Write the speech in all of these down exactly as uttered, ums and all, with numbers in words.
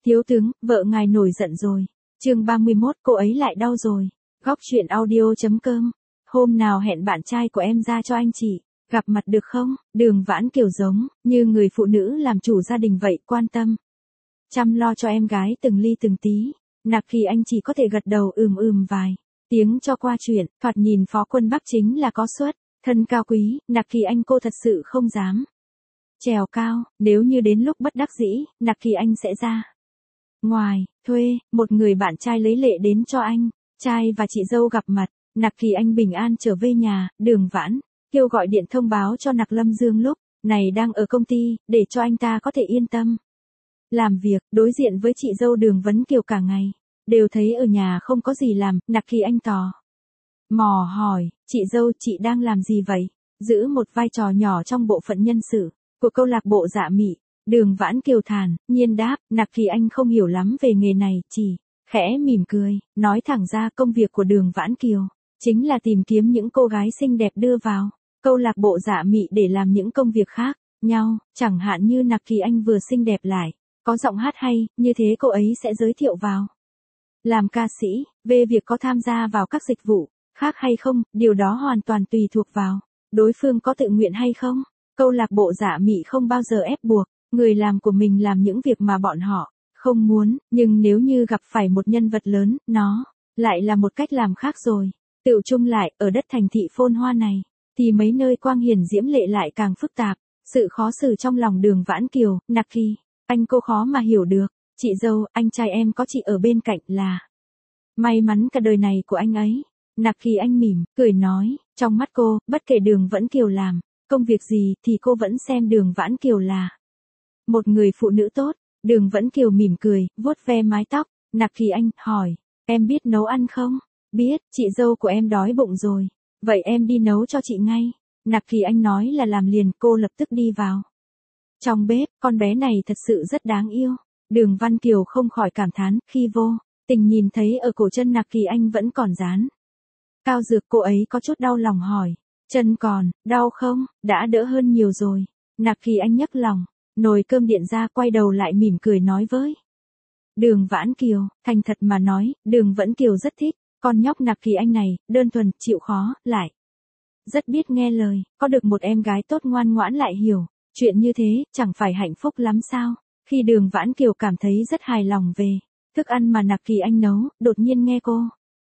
Thiếu tướng, vợ ngài nổi giận rồi. Chương ba mươi mốt, cô ấy lại đau rồi. Góc truyện audio chấm com. Hôm nào hẹn bạn trai của em ra cho anh chị gặp mặt được không? Đường Vãn Kiều giống như người phụ nữ làm chủ gia đình vậy, quan tâm chăm lo cho em gái từng ly từng tí. Nặc Kỳ Anh chỉ có thể gật đầu ừm ừm vài tiếng cho qua chuyện. Thoạt nhìn Phó Quân Bắc chính là có xuất thân cao quý, Nặc Kỳ Anh cô thật sự không dám trèo cao. Nếu như đến lúc bất đắc dĩ, Nặc Kỳ Anh sẽ ra ngoài thuê một người bạn trai lấy lệ đến cho anh trai và chị dâu gặp mặt. Nặc Kỳ Anh bình an trở về nhà. Đường Vãn Kiều gọi điện thông báo cho Nặc Lâm Dương lúc này đang ở công ty, để cho anh ta có thể yên tâm làm việc. Đối diện với chị dâu Đường Vấn Kiều cả ngày đều thấy ở nhà không có gì làm, Nặc Kỳ Anh tò mò hỏi, chị dâu, chị đang làm gì vậy? Giữ một vai trò nhỏ trong bộ phận nhân sự của câu lạc bộ Dạ Mị. Đường Vãn Kiều thản nhiên đáp. Nặc Kỳ Anh không hiểu lắm về nghề này, chỉ khẽ mỉm cười, nói thẳng ra công việc của Đường Vãn Kiều chính là tìm kiếm những cô gái xinh đẹp đưa vào câu lạc bộ Dạ Mị để làm những công việc khác nhau, chẳng hạn như Nặc Kỳ Anh vừa xinh đẹp lại có giọng hát hay, như thế cô ấy sẽ giới thiệu vào làm ca sĩ. Về việc có tham gia vào các dịch vụ khác hay không, điều đó hoàn toàn tùy thuộc vào đối phương có tự nguyện hay không. Câu lạc bộ Dạ Mị không bao giờ ép buộc người làm của mình làm những việc mà bọn họ không muốn, nhưng nếu như gặp phải một nhân vật lớn, nó lại là một cách làm khác rồi. Tựu chung lại, ở đất thành thị phồn hoa này, thì mấy nơi quang hiển diễm lệ lại càng phức tạp. Sự khó xử trong lòng Đường Vãn Kiều, Nặc Kỳ Anh cô khó mà hiểu được. Chị dâu, anh trai em có chị ở bên cạnh là may mắn cả đời này của anh ấy. Nặc Kỳ Anh mỉm cười nói, trong mắt cô, bất kể Đường Vãn Kiều làm công việc gì thì cô vẫn xem Đường Vãn Kiều là một người phụ nữ tốt. Đường Vãn Kiều mỉm cười, vuốt ve mái tóc. Nặc Kỳ Anh hỏi, em biết nấu ăn không? Biết, chị dâu của em đói bụng rồi. Vậy em đi nấu cho chị ngay. Nặc Kỳ Anh nói là làm liền, cô lập tức đi vào trong bếp. Con bé này thật sự rất đáng yêu. Đường Văn Kiều không khỏi cảm thán, khi vô tình nhìn thấy ở cổ chân Nặc Kỳ Anh vẫn còn dán cao dược, cô ấy có chút đau lòng hỏi, chân còn đau không? Đã đỡ hơn nhiều rồi. Nặc Kỳ Anh nhấc lòng nồi cơm điện ra, quay đầu lại mỉm cười nói với Đường Vãn Kiều. Thành thật mà nói, Đường Vãn Kiều rất thích con nhóc Nặc Kỳ Anh này, đơn thuần, chịu khó, lại rất biết nghe lời. Có được một em gái tốt ngoan ngoãn lại hiểu chuyện như thế, chẳng phải hạnh phúc lắm sao? Khi Đường Vãn Kiều cảm thấy rất hài lòng về thức ăn mà Nặc Kỳ Anh nấu, đột nhiên nghe cô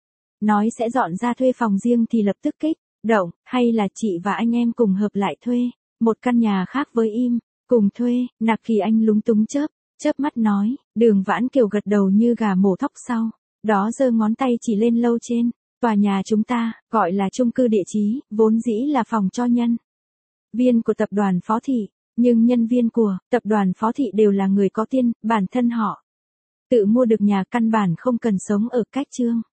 nói sẽ dọn ra thuê phòng riêng thì lập tức kích động, hay là chị và anh em cùng hợp lại thuê một căn nhà khác với im cùng thuê? Nặc Kỳ Anh lúng túng chớp chớp mắt nói. Đường Vãn Kiều gật đầu như gà mổ thóc, sau đó giơ ngón tay chỉ lên lầu trên. Tòa nhà chúng ta gọi là chung cư, địa chí vốn dĩ là phòng cho nhân viên của tập đoàn Phó Thị, nhưng nhân viên của tập đoàn Phó Thị đều là người có tiền, bản thân họ tự mua được nhà, căn bản không cần sống ở cách trương